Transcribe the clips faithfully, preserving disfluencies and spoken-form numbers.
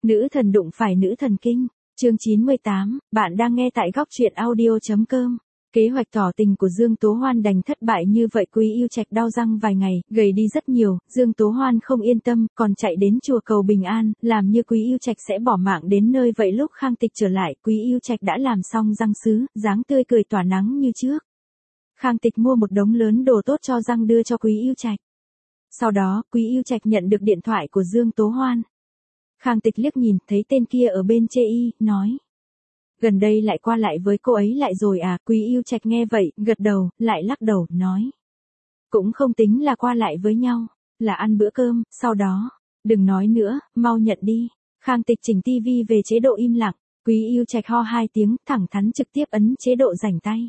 Nữ thần đụng phải nữ thần kinh. Chương chín mươi tám, bạn đang nghe tại góc truyện audio.com. Kế hoạch tỏ tình của Dương Tố Hoan đành thất bại như vậy. Quý Yêu Trạch đau răng vài ngày, gầy đi rất nhiều. Dương Tố Hoan không yên tâm, còn chạy đến chùa cầu bình an, làm như Quý Yêu Trạch sẽ bỏ mạng đến nơi. Vậy lúc Khang Tịch trở lại, Quý Yêu Trạch đã làm xong răng sứ, dáng tươi cười tỏa nắng như trước. Khang Tịch mua một đống lớn đồ tốt cho răng đưa cho Quý Yêu Trạch. Sau đó, Quý Yêu Trạch nhận được điện thoại của Dương Tố Hoan. Khang Tịch liếc nhìn, thấy tên kia ở bên chê y, nói. Gần đây lại qua lại với cô ấy lại rồi à? Quý Yêu Trạch nghe vậy, gật đầu, lại lắc đầu, nói. Cũng không tính là qua lại với nhau, là ăn bữa cơm, sau đó. Đừng nói nữa, mau nhận đi. Khang Tịch chỉnh tivi về chế độ im lặng. Quý Yêu Trạch ho hai tiếng, thẳng thắn trực tiếp ấn chế độ rảnh tay.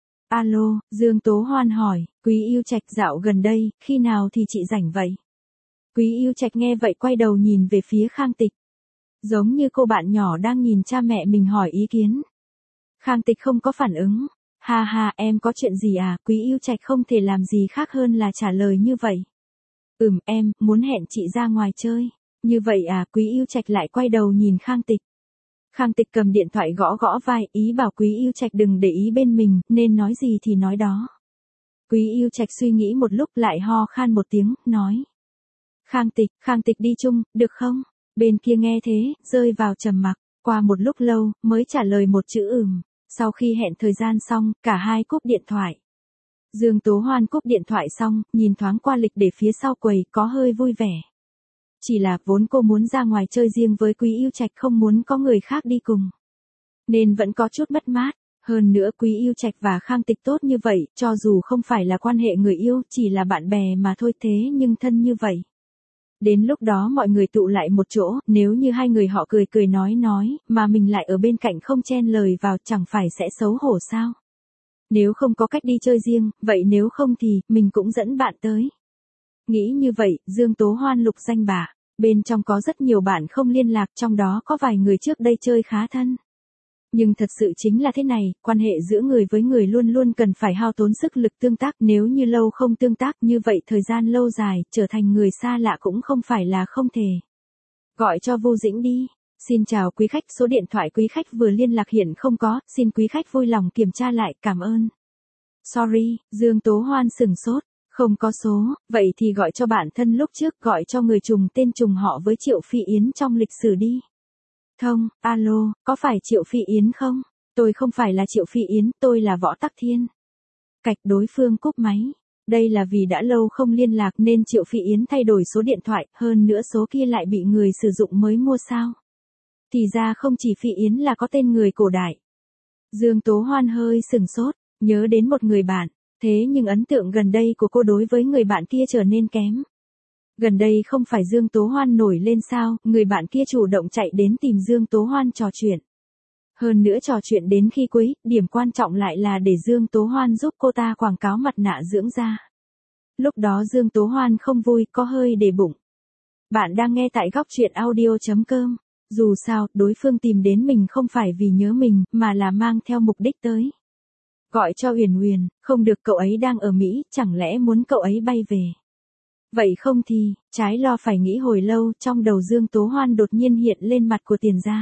Alo, Dương Tố Hoan hỏi. Quý Yêu Trạch, dạo gần đây, khi nào thì chị rảnh vậy? Quý Yêu Trạch nghe vậy quay đầu nhìn về phía Khang Tịch. Giống như cô bạn nhỏ đang nhìn cha mẹ mình hỏi ý kiến. Khang Tịch không có phản ứng. Ha ha, em có chuyện gì à? Quý Yêu Trạch không thể làm gì khác hơn là trả lời như vậy. Ừm, em, muốn hẹn chị ra ngoài chơi. Như vậy à? Quý Yêu Trạch lại quay đầu nhìn Khang Tịch. Khang Tịch cầm điện thoại gõ gõ vai, ý bảo Quý Yêu Trạch đừng để ý bên mình, nên nói gì thì nói đó. Quý Yêu Trạch suy nghĩ một lúc lại ho khan một tiếng, nói. Khang Tịch, Khang Tịch đi chung, được không? Bên kia nghe thế, rơi vào trầm mặc, qua một lúc lâu, mới trả lời một chữ ừm. Sau khi hẹn thời gian xong, cả hai cúp điện thoại. Dương Tố Hoan cúp điện thoại xong, nhìn thoáng qua lịch để phía sau quầy, có hơi vui vẻ. Chỉ là vốn cô muốn ra ngoài chơi riêng với Quý Yêu Trạch, không muốn có người khác đi cùng. Nên vẫn có chút mất mát. Hơn nữa Quý Yêu Trạch và Khang Tịch tốt như vậy, cho dù không phải là quan hệ người yêu, chỉ là bạn bè mà thôi, thế nhưng thân như vậy. Đến lúc đó mọi người tụ lại một chỗ, nếu như hai người họ cười cười nói nói, mà mình lại ở bên cạnh không chen lời vào, chẳng phải sẽ xấu hổ sao? Nếu không có cách đi chơi riêng, vậy nếu không thì, mình cũng dẫn bạn tới. Nghĩ như vậy, Dương Tố Hoan lục danh bạ, bên trong có rất nhiều bạn không liên lạc, trong đó có vài người trước đây chơi khá thân. Nhưng thật sự chính là thế này, quan hệ giữa người với người luôn luôn cần phải hao tốn sức lực tương tác, nếu như lâu không tương tác như vậy thời gian lâu dài, trở thành người xa lạ cũng không phải là không thể. Gọi cho Vô Dĩnh đi. Xin chào quý khách, số điện thoại quý khách vừa liên lạc hiện không có, xin quý khách vui lòng kiểm tra lại, cảm ơn. Sorry, Dương Tố Hoan sửng sốt, không có số, vậy thì gọi cho bản thân lúc trước, gọi cho người trùng tên trùng họ với Triệu Phi Yến trong lịch sử đi. Thông, alo, có phải Triệu Phi Yến không? Tôi không phải là Triệu Phi Yến, tôi là Võ Tắc Thiên. Cạch, đối phương cúp máy. Đây là vì đã lâu không liên lạc nên Triệu Phi Yến thay đổi số điện thoại, hơn nữa số kia lại bị người sử dụng mới mua sao. Thì ra không chỉ Phi Yến là có tên người cổ đại. Dương Tố Hoan hơi sừng sốt, nhớ đến một người bạn, thế nhưng ấn tượng gần đây của cô đối với người bạn kia trở nên kém. Gần đây không phải Dương Tố Hoan nổi lên sao, người bạn kia chủ động chạy đến tìm Dương Tố Hoan trò chuyện. Hơn nữa trò chuyện đến khi cuối, điểm quan trọng lại là để Dương Tố Hoan giúp cô ta quảng cáo mặt nạ dưỡng da. Lúc đó Dương Tố Hoan không vui, có hơi để bụng. Bạn đang nghe tại góc truyện audio.com. Dù sao, đối phương tìm đến mình không phải vì nhớ mình, mà là mang theo mục đích tới. Gọi cho Huyền Huyền, không được, cậu ấy đang ở Mỹ, chẳng lẽ muốn cậu ấy bay về. Vậy không thì, trái lo phải nghĩ hồi lâu, trong đầu Dương Tố Hoan đột nhiên hiện lên mặt của Tiền Gia.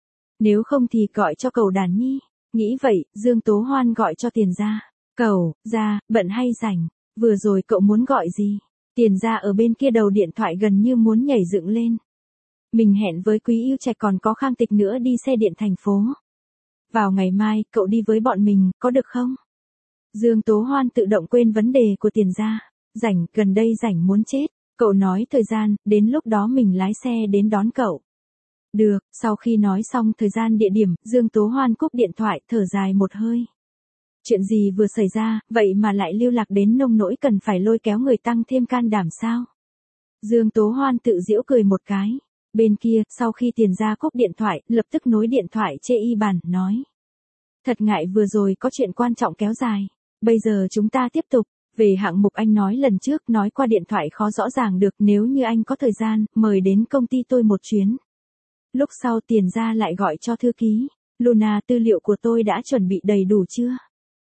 Nếu không thì gọi cho Cẩu Đàn Nhi. Nghĩ vậy, Dương Tố Hoan gọi cho Tiền Gia. Cẩu, Gia, bận hay rảnh? Vừa rồi cậu muốn gọi gì? Tiền Gia ở bên kia đầu điện thoại gần như muốn nhảy dựng lên. Mình hẹn với Quý Yêu Trạch còn có Khang Tịch nữa đi xe điện thành phố. Vào ngày mai, cậu đi với bọn mình, có được không? Dương Tố Hoan tự động quên vấn đề của Tiền Gia. Rảnh, gần đây rảnh muốn chết. Cậu nói thời gian, đến lúc đó mình lái xe đến đón cậu. Được, sau khi nói xong thời gian địa điểm, Dương Tố Hoan cúp điện thoại, thở dài một hơi. Chuyện gì vừa xảy ra, vậy mà lại lưu lạc đến nông nỗi cần phải lôi kéo người tăng thêm can đảm sao? Dương Tố Hoan tự giễu cười một cái. Bên kia, sau khi Tiền Gia cúp điện thoại, lập tức nối điện thoại chê y bàn, nói. Thật ngại vừa rồi có chuyện quan trọng kéo dài. Bây giờ chúng ta tiếp tục. Về hạng mục anh nói lần trước, nói qua điện thoại khó rõ ràng được, nếu như anh có thời gian, mời đến công ty tôi một chuyến. Lúc sau Tiền Gia lại gọi cho thư ký. Luna, tư liệu của tôi đã chuẩn bị đầy đủ chưa?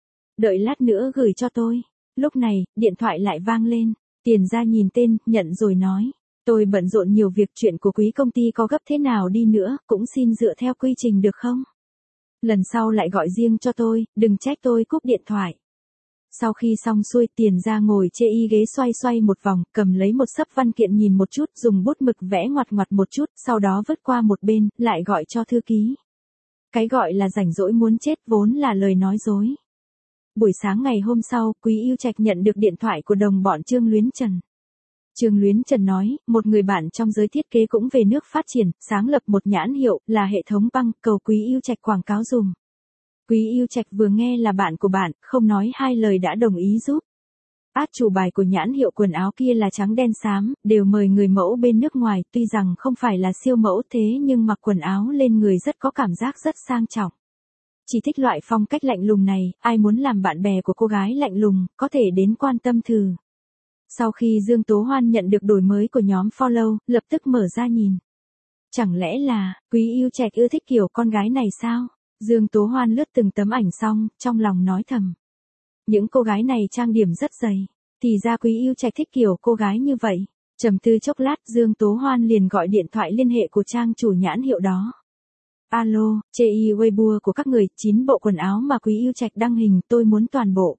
Đợi lát nữa gửi cho tôi. Lúc này, điện thoại lại vang lên. Tiền Gia nhìn tên, nhận rồi nói. Tôi bận rộn nhiều việc, chuyện của quý công ty có gấp thế nào đi nữa, cũng xin dựa theo quy trình được không? Lần sau lại gọi riêng cho tôi, đừng trách tôi cúp điện thoại. Sau khi xong xuôi, Tiền Gia ngồi chê y ghế xoay xoay một vòng, cầm lấy một xấp văn kiện nhìn một chút, dùng bút mực vẽ ngoặt ngoặt một chút, sau đó vứt qua một bên, lại gọi cho thư ký. Cái gọi là rảnh rỗi muốn chết vốn là lời nói dối. Buổi sáng ngày hôm sau, Quý Yêu Trạch nhận được điện thoại của đồng bọn Trương Luyến Trần. Trương Luyến Trần nói, một người bạn trong giới thiết kế cũng về nước phát triển, sáng lập một nhãn hiệu, là hệ thống băng, cầu Quý Yêu Trạch quảng cáo dùm. Quý Yêu Trạch vừa nghe là bạn của bạn, không nói hai lời đã đồng ý giúp. Át chủ bài của nhãn hiệu quần áo kia là trắng đen xám, đều mời người mẫu bên nước ngoài, tuy rằng không phải là siêu mẫu thế nhưng mặc quần áo lên người rất có cảm giác rất sang trọng. Chỉ thích loại phong cách lạnh lùng này, ai muốn làm bạn bè của cô gái lạnh lùng, có thể đến quan tâm thử. Sau khi Dương Tố Hoan nhận được đổi mới của nhóm follow, lập tức mở ra nhìn. Chẳng lẽ là, Quý Yêu Trạch ưa thích kiểu con gái này sao? Dương Tố Hoan lướt từng tấm ảnh xong, trong lòng nói thầm. Những cô gái này trang điểm rất dày, thì ra Quý Yêu Trạch thích kiểu cô gái như vậy. Trầm tư chốc lát, Dương Tố Hoan liền gọi điện thoại liên hệ của trang chủ nhãn hiệu đó. Alo, chê y Weibo của các người, chín bộ quần áo mà Quý Yêu Trạch đăng hình, tôi muốn toàn bộ.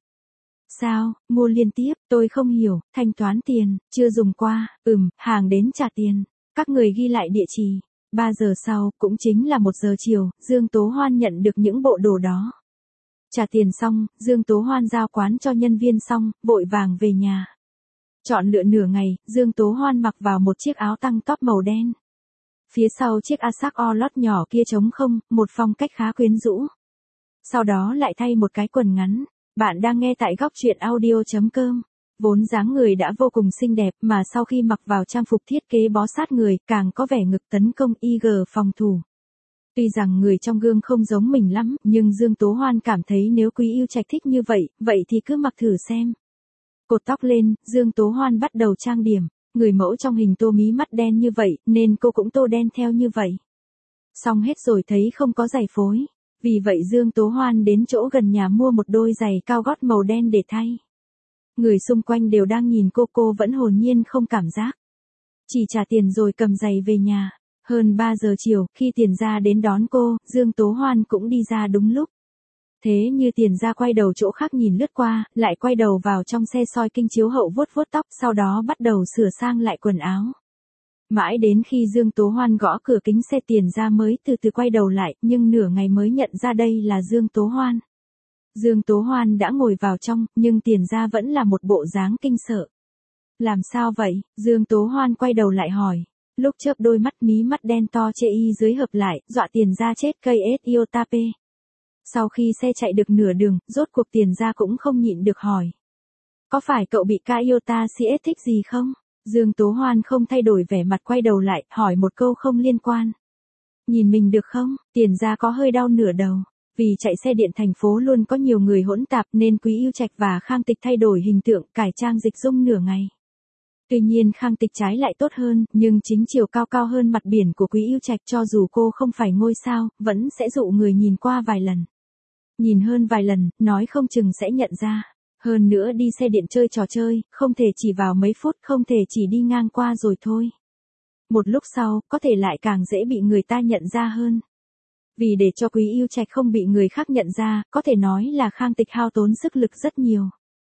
Sao, mua liên tiếp, tôi không hiểu, thanh toán tiền, chưa dùng qua, ừm, hàng đến trả tiền. Các người ghi lại địa chỉ. ba giờ sau, cũng chính là một giờ chiều, Dương Tố Hoan nhận được những bộ đồ đó. Trả tiền xong, Dương Tố Hoan giao quán cho nhân viên xong, vội vàng về nhà. Chọn lựa nửa ngày, Dương Tố Hoan mặc vào một chiếc áo tăng top màu đen. Phía sau chiếc Asak o lót nhỏ kia trống không, một phong cách khá quyến rũ. Sau đó lại thay một cái quần ngắn. Bạn đang nghe tại góc truyện audio chấm com. Vốn dáng người đã vô cùng xinh đẹp mà sau khi mặc vào trang phục thiết kế bó sát người, càng có vẻ ngực tấn công i giê phòng thủ. Tuy rằng người trong gương không giống mình lắm, nhưng Dương Tố Hoan cảm thấy nếu Quý Yêu Trạch thích như vậy, vậy thì cứ mặc thử xem. Cột tóc lên, Dương Tố Hoan bắt đầu trang điểm. Người mẫu trong hình tô mí mắt đen như vậy, nên cô cũng tô đen theo như vậy. Xong hết rồi thấy không có giày phối. Vì vậy Dương Tố Hoan đến chỗ gần nhà mua một đôi giày cao gót màu đen để thay. Người xung quanh đều đang nhìn cô, cô vẫn hồn nhiên không cảm giác. Chỉ trả tiền rồi cầm giày về nhà. Hơn ba giờ chiều, khi Tiền Gia đến đón cô, Dương Tố Hoan cũng đi ra đúng lúc. Thế như Tiền Gia quay đầu chỗ khác nhìn lướt qua, lại quay đầu vào trong xe soi kinh chiếu hậu vuốt vuốt tóc, sau đó bắt đầu sửa sang lại quần áo. Mãi đến khi Dương Tố Hoan gõ cửa kính xe Tiền Gia mới từ từ quay đầu lại, nhưng nửa ngày mới nhận ra đây là Dương Tố Hoan. Dương Tố Hoan đã ngồi vào trong, nhưng Tiền Gia vẫn là một bộ dáng kinh sợ. Làm sao vậy? Dương Tố Hoan quay đầu lại hỏi. Lúc chớp đôi mắt mí mắt đen to chê y dưới hợp lại, dọa Tiền Gia chết cây ét iota p. Sau khi xe chạy được nửa đường, rốt cuộc Tiền Gia cũng không nhịn được hỏi. Có phải cậu bị ca iota xê ét thích gì không? Dương Tố Hoan không thay đổi vẻ mặt quay đầu lại, hỏi một câu không liên quan. Nhìn mình được không? Tiền Gia có hơi đau nửa đầu. Vì chạy xe điện thành phố luôn có nhiều người hỗn tạp nên Quý Yêu Trạch và Khang Tịch thay đổi hình tượng, cải trang dịch dung nửa ngày. Tuy nhiên Khang Tịch trái lại tốt hơn, nhưng chính chiều cao cao hơn mặt biển của Quý Yêu Trạch, cho dù cô không phải ngôi sao, vẫn sẽ dụ người nhìn qua vài lần. Nhìn hơn vài lần, nói không chừng sẽ nhận ra. Hơn nữa đi xe điện chơi trò chơi, không thể chỉ vào mấy phút, không thể chỉ đi ngang qua rồi thôi. Một lúc sau, có thể lại càng dễ bị người ta nhận ra hơn. Vì để cho Quý Yêu Trạch không bị người khác nhận ra, có thể nói là Khang Tịch hao tốn sức lực rất nhiều.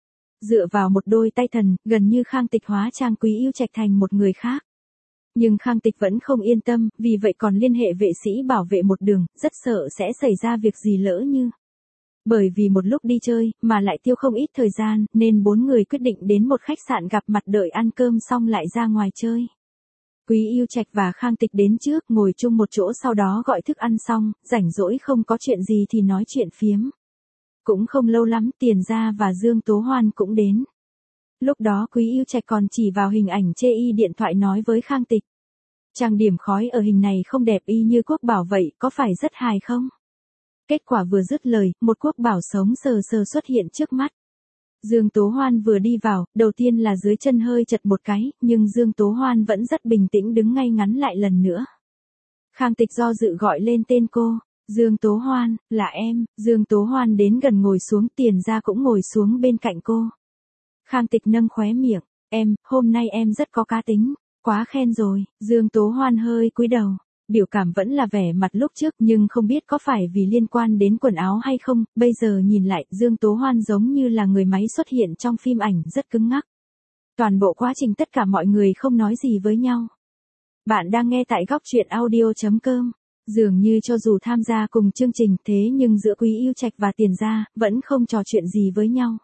Dựa vào một đôi tay thần, gần như Khang Tịch hóa trang Quý Yêu Trạch thành một người khác. Nhưng Khang Tịch vẫn không yên tâm, vì vậy còn liên hệ vệ sĩ bảo vệ một đường, rất sợ sẽ xảy ra việc gì lỡ như. Bởi vì một lúc đi chơi, mà lại tiêu không ít thời gian, nên bốn người quyết định đến một khách sạn gặp mặt đợi ăn cơm xong lại ra ngoài chơi. Quý Yêu Trạch và Khang Tịch đến trước, ngồi chung một chỗ sau đó gọi thức ăn xong, rảnh rỗi không có chuyện gì thì nói chuyện phiếm. Cũng không lâu lắm, Tiền Gia và Dương Tố Hoan cũng đến. Lúc đó Quý Yêu Trạch còn chỉ vào hình ảnh chê y điện thoại nói với Khang Tịch. Trang điểm khói ở hình này không đẹp y như Quốc Bảo vậy, có phải rất hài không? Kết quả vừa dứt lời, một Quốc Bảo sống sờ sờ xuất hiện trước mắt. Dương Tố Hoan vừa đi vào, đầu tiên là dưới chân hơi chật một cái, nhưng Dương Tố Hoan vẫn rất bình tĩnh đứng ngay ngắn lại lần nữa. Khang Tịch do dự gọi lên tên cô. Dương Tố Hoan, là em. Dương Tố Hoan đến gần ngồi xuống, Tiền Gia cũng ngồi xuống bên cạnh cô. Khang Tịch nâng khóe miệng. Em, hôm nay em rất có cá tính. Quá khen rồi, Dương Tố Hoan hơi cúi đầu. Biểu cảm vẫn là vẻ mặt lúc trước nhưng không biết có phải vì liên quan đến quần áo hay không, bây giờ nhìn lại Dương Tố Hoan giống như là người máy xuất hiện trong phim ảnh rất cứng ngắc. Toàn bộ quá trình tất cả mọi người không nói gì với nhau. Bạn đang nghe tại góc truyện audio chấm com. Dường như cho dù tham gia cùng chương trình thế nhưng giữa Quý Yêu Trạch và Tiền Gia vẫn không trò chuyện gì với nhau.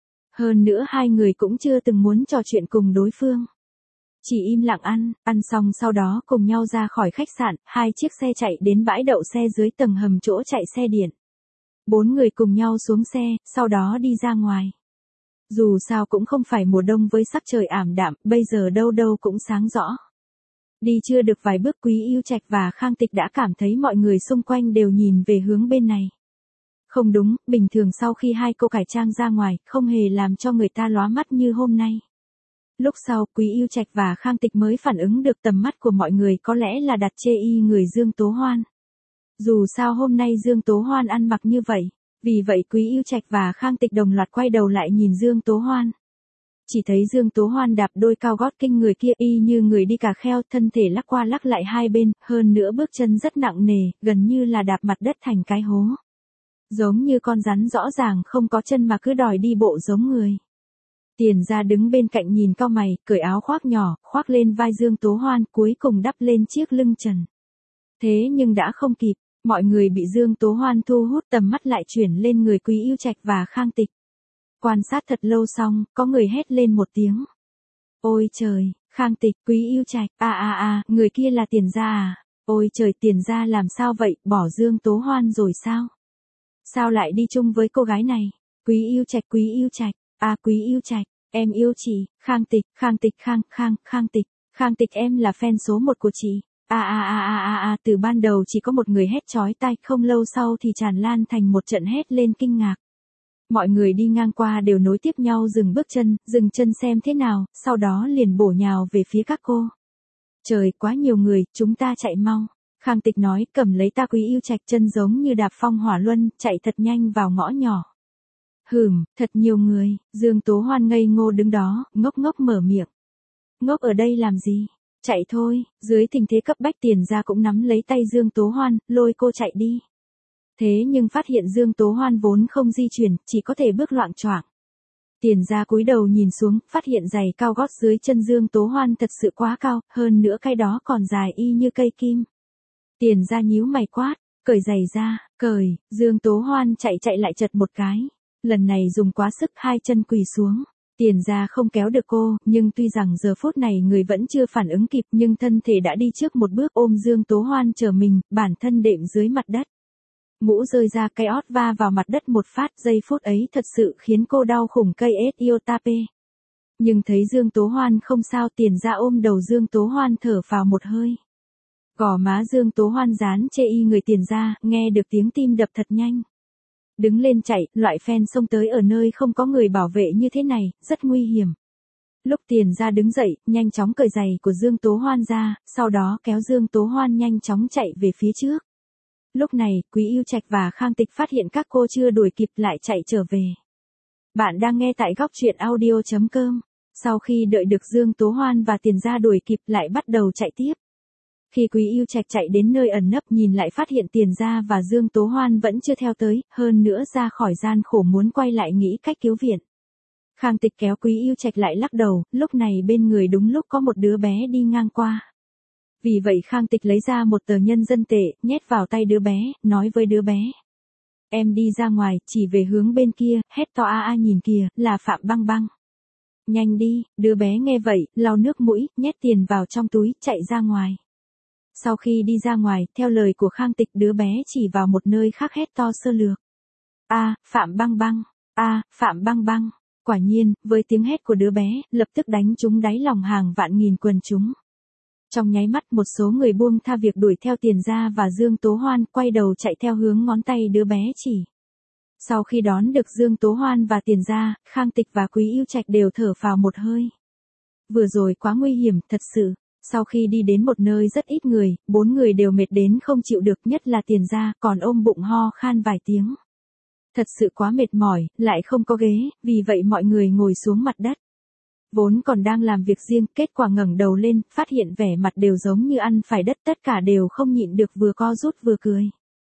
Hơn nữa hai người cũng chưa từng muốn trò chuyện cùng đối phương. Chỉ im lặng ăn, ăn xong sau đó cùng nhau ra khỏi khách sạn, hai chiếc xe chạy đến bãi đậu xe dưới tầng hầm chỗ chạy xe điện. Bốn người cùng nhau xuống xe, sau đó đi ra ngoài. Dù sao cũng không phải mùa đông với sắc trời ảm đạm, bây giờ đâu đâu cũng sáng rõ. Đi chưa được vài bước Quý Yêu Trạch và Khang Tịch đã cảm thấy mọi người xung quanh đều nhìn về hướng bên này. Không đúng, bình thường sau khi hai cô cải trang ra ngoài, không hề làm cho người ta lóa mắt như hôm nay. Lúc sau, Quý Yêu Trạch và Khang Tịch mới phản ứng được tầm mắt của mọi người có lẽ là đặt chê y người Dương Tố Hoan. Dù sao hôm nay Dương Tố Hoan ăn mặc như vậy, vì vậy Quý Yêu Trạch và Khang Tịch đồng loạt quay đầu lại nhìn Dương Tố Hoan. Chỉ thấy Dương Tố Hoan đạp đôi cao gót kinh người kia y như người đi cà kheo, thân thể lắc qua lắc lại hai bên, hơn nữa bước chân rất nặng nề, gần như là đạp mặt đất thành cái hố. Giống như con rắn rõ ràng không có chân mà cứ đòi đi bộ giống người. Tiền Gia đứng bên cạnh nhìn cau mày, cởi áo khoác nhỏ, khoác lên vai Dương Tố Hoan, cuối cùng đắp lên chiếc lưng trần. Thế nhưng đã không kịp, mọi người bị Dương Tố Hoan thu hút, tầm mắt lại chuyển lên người Quý Yêu Trạch và Khang Tịch. Quan sát thật lâu xong, có người hét lên một tiếng. Ôi trời, Khang Tịch, Quý Yêu Trạch, à à à, người kia là Tiền Gia à? Ôi trời, Tiền Gia làm sao vậy, bỏ Dương Tố Hoan rồi sao? Sao lại đi chung với cô gái này? Quý Yêu Trạch, Quý Yêu Trạch, à Quý Yêu Trạch, em yêu chị. Khang Tịch, Khang Tịch, Khang, Khang, Khang Tịch, Khang Tịch, em là fan số một của chị. À à à à à à, từ ban đầu chỉ có một người hét chói tai, không lâu sau thì tràn lan thành một trận hét lên kinh ngạc. Mọi người đi ngang qua đều nối tiếp nhau dừng bước chân, dừng chân xem thế nào, sau đó liền bổ nhào về phía các cô. Trời, quá nhiều người, chúng ta chạy mau. Khang Tịch nói, cầm lấy ta. Quý Yêu Trạch chân giống như đạp phong hỏa luân, chạy thật nhanh vào ngõ nhỏ. Hừm, thật nhiều người. Dương Tố Hoan ngây ngô đứng đó, ngốc ngốc mở miệng. Ngốc ở đây làm gì? Chạy thôi. Dưới tình thế cấp bách Tiền Gia cũng nắm lấy tay Dương Tố Hoan, lôi cô chạy đi. Thế nhưng phát hiện Dương Tố Hoan vốn không di chuyển, chỉ có thể bước loạng choạng. Tiền Gia cúi đầu nhìn xuống, phát hiện giày cao gót dưới chân Dương Tố Hoan thật sự quá cao, hơn nữa cái đó còn dài y như cây kim. Tiền Gia nhíu mày quát, cởi giày ra, cởi. Dương Tố Hoan chạy chạy lại chật một cái. Lần này dùng quá sức, hai chân quỳ xuống. Tiền Gia không kéo được cô, nhưng tuy rằng giờ phút này người vẫn chưa phản ứng kịp nhưng thân thể đã đi trước một bước ôm Dương Tố Hoan chờ mình, bản thân đệm dưới mặt đất. Mũ rơi ra, cái ót va vào mặt đất một phát, giây phút ấy thật sự khiến cô đau khủng cây ết yêu tape. Nhưng thấy Dương Tố Hoan không sao, Tiền Gia ôm đầu Dương Tố Hoan thở vào một hơi. Gò má Dương Tố Hoan dán chê y người Tiền Gia, nghe được tiếng tim đập thật nhanh. Đứng lên chạy, loại fan xông tới ở nơi không có người bảo vệ như thế này, rất nguy hiểm. Lúc Tiền Gia đứng dậy, nhanh chóng cởi giày của Dương Tố Hoan ra, sau đó kéo Dương Tố Hoan nhanh chóng chạy về phía trước. Lúc này, Quý Yêu Trạch và Khang Tịch phát hiện các cô chưa đuổi kịp lại chạy trở về. Bạn đang nghe tại góc truyện audio chấm com. Sau khi đợi được Dương Tố Hoan và Tiền Gia đuổi kịp lại bắt đầu chạy tiếp. Khi Quý Yêu Trạch chạy đến nơi ẩn nấp nhìn lại phát hiện Tiền Gia và Dương Tố Hoan vẫn chưa theo tới, hơn nữa ra khỏi gian khổ muốn quay lại nghĩ cách cứu viện. Khang Tịch kéo Quý Yêu Trạch lại lắc đầu, lúc này bên người đúng lúc có một đứa bé đi ngang qua. Vì vậy Khang Tịch lấy ra một tờ nhân dân tệ, nhét vào tay đứa bé, nói với đứa bé. Em đi ra ngoài, chỉ về hướng bên kia, hét to a a nhìn kìa, là Phạm Băng Băng. Nhanh đi, đứa bé nghe vậy, lau nước mũi, nhét tiền vào trong túi, chạy ra ngoài. Sau khi đi ra ngoài, theo lời của Khang Tịch đứa bé chỉ vào một nơi khác hét to sơ lược. A, Phạm Băng Băng, A, Phạm Băng Băng. Quả nhiên, với tiếng hét của đứa bé, lập tức đánh trúng đáy lòng hàng vạn nghìn quần chúng. Trong nháy mắt một số người buông tha việc đuổi theo Tiền Gia và Dương Tố Hoan, quay đầu chạy theo hướng ngón tay đứa bé chỉ. Sau khi đón được Dương Tố Hoan và Tiền Gia, Khang Tịch và Quý Yêu Trạch đều thở phào một hơi. Vừa rồi quá nguy hiểm, thật sự. Sau khi đi đến một nơi rất ít người, bốn người đều mệt đến không chịu được, nhất là Tiền Gia, còn ôm bụng ho khan vài tiếng. Thật sự quá mệt mỏi, lại không có ghế, vì vậy mọi người ngồi xuống mặt đất. Vốn còn đang làm việc riêng, kết quả ngẩng đầu lên, phát hiện vẻ mặt đều giống như ăn phải đất, tất cả đều không nhịn được vừa co rút vừa cười.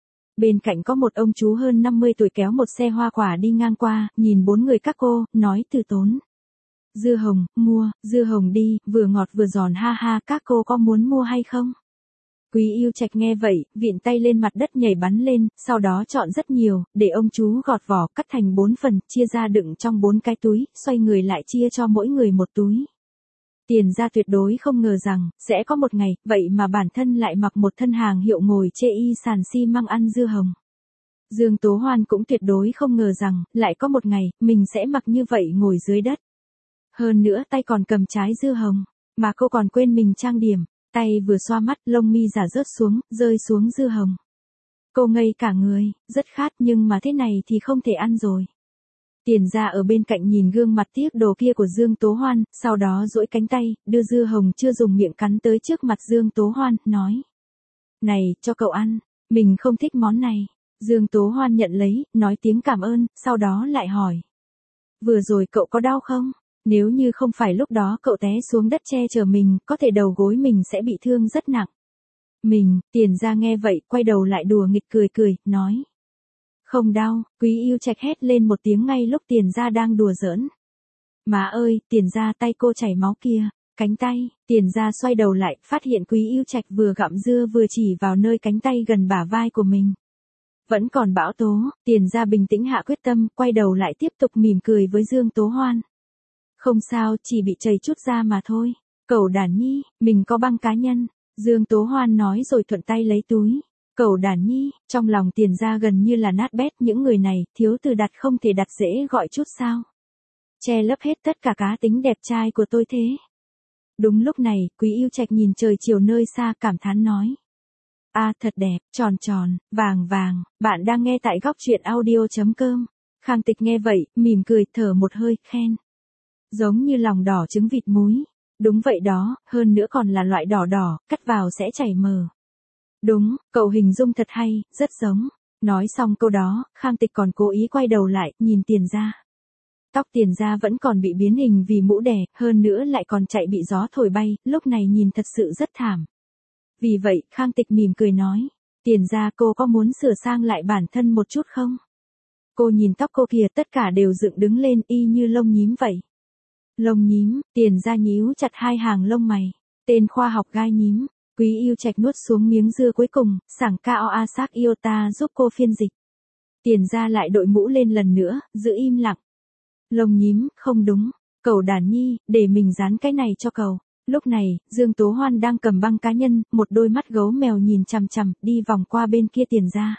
Bên cạnh có một ông chú hơn năm mươi tuổi kéo một xe hoa quả đi ngang qua, nhìn bốn người các cô, nói từ tốn. Dưa hồng, mua, dưa hồng đi, vừa ngọt vừa giòn ha ha, các cô có muốn mua hay không? Quý Yêu Trạch nghe vậy, vịn tay lên mặt đất nhảy bắn lên, sau đó chọn rất nhiều, để ông chú gọt vỏ, cắt thành bốn phần, chia ra đựng trong bốn cái túi, xoay người lại chia cho mỗi người một túi. Tiền Gia tuyệt đối không ngờ rằng, sẽ có một ngày, vậy mà bản thân lại mặc một thân hàng hiệu ngồi chê y sàn xi măng ăn dưa hồng. Dương Tố Hoan cũng tuyệt đối không ngờ rằng, lại có một ngày, mình sẽ mặc như vậy ngồi dưới đất. Hơn nữa tay còn cầm trái dưa hồng, mà cô còn quên mình trang điểm, tay vừa xoa mắt, lông mi giả rớt xuống, rơi xuống dưa hồng. Cô ngây cả người, rất khát nhưng mà thế này thì không thể ăn rồi. Tiền Gia ở bên cạnh nhìn gương mặt tiếc đồ kia của Dương Tố Hoan, sau đó duỗi cánh tay, đưa dưa hồng chưa dùng miệng cắn tới trước mặt Dương Tố Hoan, nói. Này, cho cậu ăn, mình không thích món này. Dương Tố Hoan nhận lấy, nói tiếng cảm ơn, sau đó lại hỏi. Vừa rồi cậu có đau không? Nếu như không phải lúc đó cậu té xuống đất che chở mình, có thể đầu gối mình sẽ bị thương rất nặng. Mình, Tiền Gia nghe vậy, quay đầu lại đùa nghịch cười cười, nói. Không đau, Quý Yêu Trạch hét lên một tiếng ngay lúc Tiền Gia đang đùa giỡn. Má ơi, Tiền Gia tay cô chảy máu kia, cánh tay, Tiền Gia xoay đầu lại, phát hiện Quý Yêu Trạch vừa gặm dưa vừa chỉ vào nơi cánh tay gần bả vai của mình. Vẫn còn bão tố, Tiền Gia bình tĩnh hạ quyết tâm, quay đầu lại tiếp tục mỉm cười với Dương Tố Hoan. Không sao, chỉ bị chảy chút da mà thôi. Cẩu đàn nhi, mình có băng cá nhân. Dương Tố Hoan nói rồi thuận tay lấy túi. Cẩu đàn nhi, trong lòng Tiền Gia gần như là nát bét, những người này, thiếu từ đặt không thể đặt dễ gọi chút sao. Che lấp hết tất cả cá tính đẹp trai của tôi thế. Đúng lúc này, Quý Yêu Trạch nhìn trời chiều nơi xa cảm thán nói. A à, thật đẹp, tròn tròn, vàng vàng, bạn đang nghe tại góc truyện audio chấm com. Khang Tịch nghe vậy, mỉm cười, thở một hơi, khen. Giống như lòng đỏ trứng vịt múi. Đúng vậy đó, hơn nữa còn là loại đỏ đỏ, cắt vào sẽ chảy mờ. Đúng, cậu hình dung thật hay, rất giống. Nói xong câu đó, Khang Tịch còn cố ý quay đầu lại, nhìn Tiền Gia. Tóc Tiền Gia vẫn còn bị biến hình vì mũ đè, hơn nữa lại còn chạy bị gió thổi bay, lúc này nhìn thật sự rất thảm. Vì vậy, Khang Tịch mỉm cười nói, Tiền Gia cô có muốn sửa sang lại bản thân một chút không? Cô nhìn tóc cô kìa, tất cả đều dựng đứng lên y như lông nhím vậy. Lông nhím, Tiền Gia nhíu chặt hai hàng lông mày, tên khoa học gai nhím. Quý Yêu Trạch nuốt xuống miếng dưa cuối cùng, sảng cao a sắc Iota giúp cô phiên dịch. Tiền Gia lại đội mũ lên lần nữa, giữ im lặng. Lông nhím, không đúng, cẩu đàn nhi, để mình dán cái này cho cậu. Lúc này, Dương Tố Hoan đang cầm băng cá nhân, một đôi mắt gấu mèo nhìn chằm chằm, đi vòng qua bên kia Tiền Gia.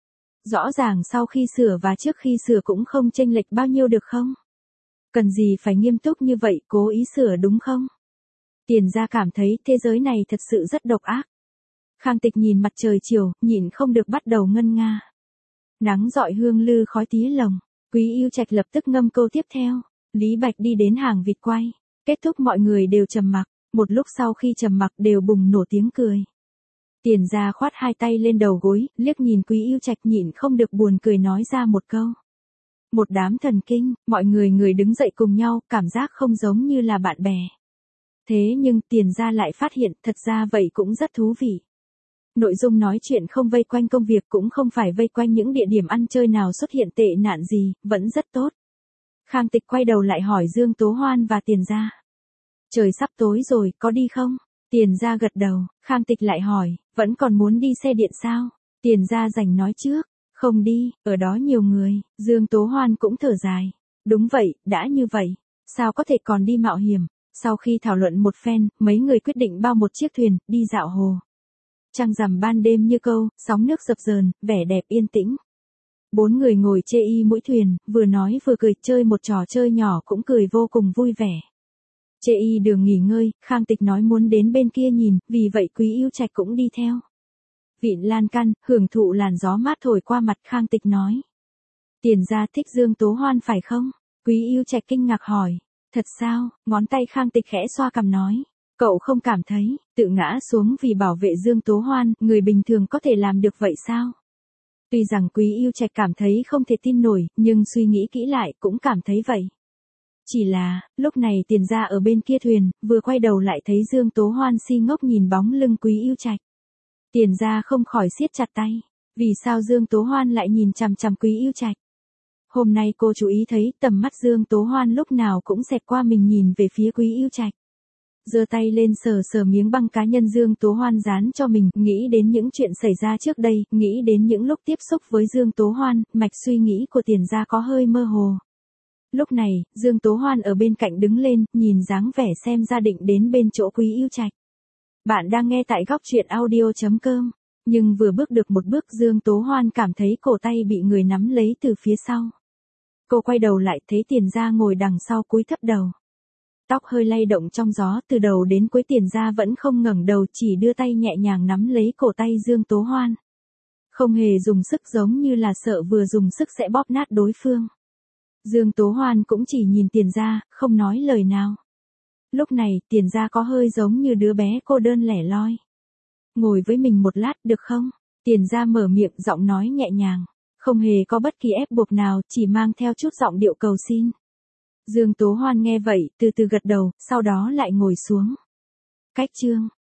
Rõ ràng sau khi sửa và trước khi sửa cũng không chênh lệch bao nhiêu được không? Cần gì phải nghiêm túc như vậy, cố ý sửa đúng không? Tiền Gia cảm thấy thế giới này thật sự rất độc ác. Khang Tịch nhìn mặt trời chiều, nhịn không được bắt đầu ngân nga. Nắng rọi hương lư khói tía lồng. Quý Yêu Trạch lập tức ngâm câu tiếp theo. Lý Bạch đi đến hàng vịt quay. Kết thúc mọi người đều trầm mặc. Một lúc sau khi trầm mặc đều bùng nổ tiếng cười. Tiền Gia khoát hai tay lên đầu gối, liếc nhìn Quý Yêu Trạch nhịn không được buồn cười nói ra một câu. Một đám thần kinh, mọi người người đứng dậy cùng nhau, cảm giác không giống như là bạn bè. Thế nhưng Tiền Gia lại phát hiện thật ra vậy cũng rất thú vị. Nội dung nói chuyện không vây quanh công việc cũng không phải vây quanh những địa điểm ăn chơi nào xuất hiện tệ nạn gì, vẫn rất tốt. Khang Tịch quay đầu lại hỏi Dương Tố Hoan và Tiền Gia. Trời sắp tối rồi, có đi không? Tiền Gia gật đầu, Khang Tịch lại hỏi, vẫn còn muốn đi xe điện sao? Tiền Gia rảnh nói trước, không đi, ở đó nhiều người, Dương Tố Hoan cũng thở dài. Đúng vậy, đã như vậy, sao có thể còn đi mạo hiểm? Sau khi thảo luận một phen, mấy người quyết định bao một chiếc thuyền, đi dạo hồ. Trăng rằm ban đêm như câu, sóng nước dập dờn, vẻ đẹp yên tĩnh. Bốn người ngồi chê y mũi thuyền, vừa nói vừa cười, chơi một trò chơi nhỏ cũng cười vô cùng vui vẻ. Chê y đường nghỉ ngơi, Khang Tịch nói muốn đến bên kia nhìn, vì vậy Quý Yêu Trạch cũng đi theo. Vịn lan can, hưởng thụ làn gió mát thổi qua mặt, Khang Tịch nói. Tiền Gia thích Dương Tố Hoan phải không? Quý Yêu Trạch kinh ngạc hỏi. Thật sao? Ngón tay Khang Tịch khẽ xoa cằm nói. Cậu không cảm thấy, tự ngã xuống vì bảo vệ Dương Tố Hoan, người bình thường có thể làm được vậy sao? Tuy rằng Quý Yêu Trạch cảm thấy không thể tin nổi, nhưng suy nghĩ kỹ lại cũng cảm thấy vậy. Chỉ là, lúc này Tiền gia ở bên kia thuyền, vừa quay đầu lại thấy Dương Tố Hoan si ngốc nhìn bóng lưng Quý Yêu Trạch. Tiền gia không khỏi siết chặt tay. Vì sao Dương Tố Hoan lại nhìn chằm chằm Quý Yêu Trạch? Hôm nay cô chú ý thấy tầm mắt Dương Tố Hoan lúc nào cũng xẹt qua mình nhìn về phía Quý Yêu Trạch. Giơ tay lên sờ sờ miếng băng cá nhân Dương Tố Hoan dán cho mình, nghĩ đến những chuyện xảy ra trước đây, nghĩ đến những lúc tiếp xúc với Dương Tố Hoan, mạch suy nghĩ của Tiền gia có hơi mơ hồ. Lúc này, Dương Tố Hoan ở bên cạnh đứng lên, nhìn dáng vẻ xem ra định đến bên chỗ Quý Yêu Trạch. Bạn đang nghe tại góc truyện audio chấm com. Nhưng vừa bước được một bước Dương Tố Hoan cảm thấy cổ tay bị người nắm lấy từ phía sau. Cô quay đầu lại thấy Tiền gia ngồi đằng sau cúi thấp đầu. Tóc hơi lay động trong gió, từ đầu đến cuối Tiền gia vẫn không ngẩng đầu, chỉ đưa tay nhẹ nhàng nắm lấy cổ tay Dương Tố Hoan. Không hề dùng sức, giống như là sợ vừa dùng sức sẽ bóp nát đối phương. Dương Tố Hoan cũng chỉ nhìn Tiền gia, không nói lời nào. Lúc này, Tiền gia có hơi giống như đứa bé cô đơn lẻ loi. Ngồi với mình một lát được không? Tiền gia mở miệng, giọng nói nhẹ nhàng. Không hề có bất kỳ ép buộc nào, chỉ mang theo chút giọng điệu cầu xin. Dương Tố Hoan nghe vậy, từ từ gật đầu, sau đó lại ngồi xuống. Cách chương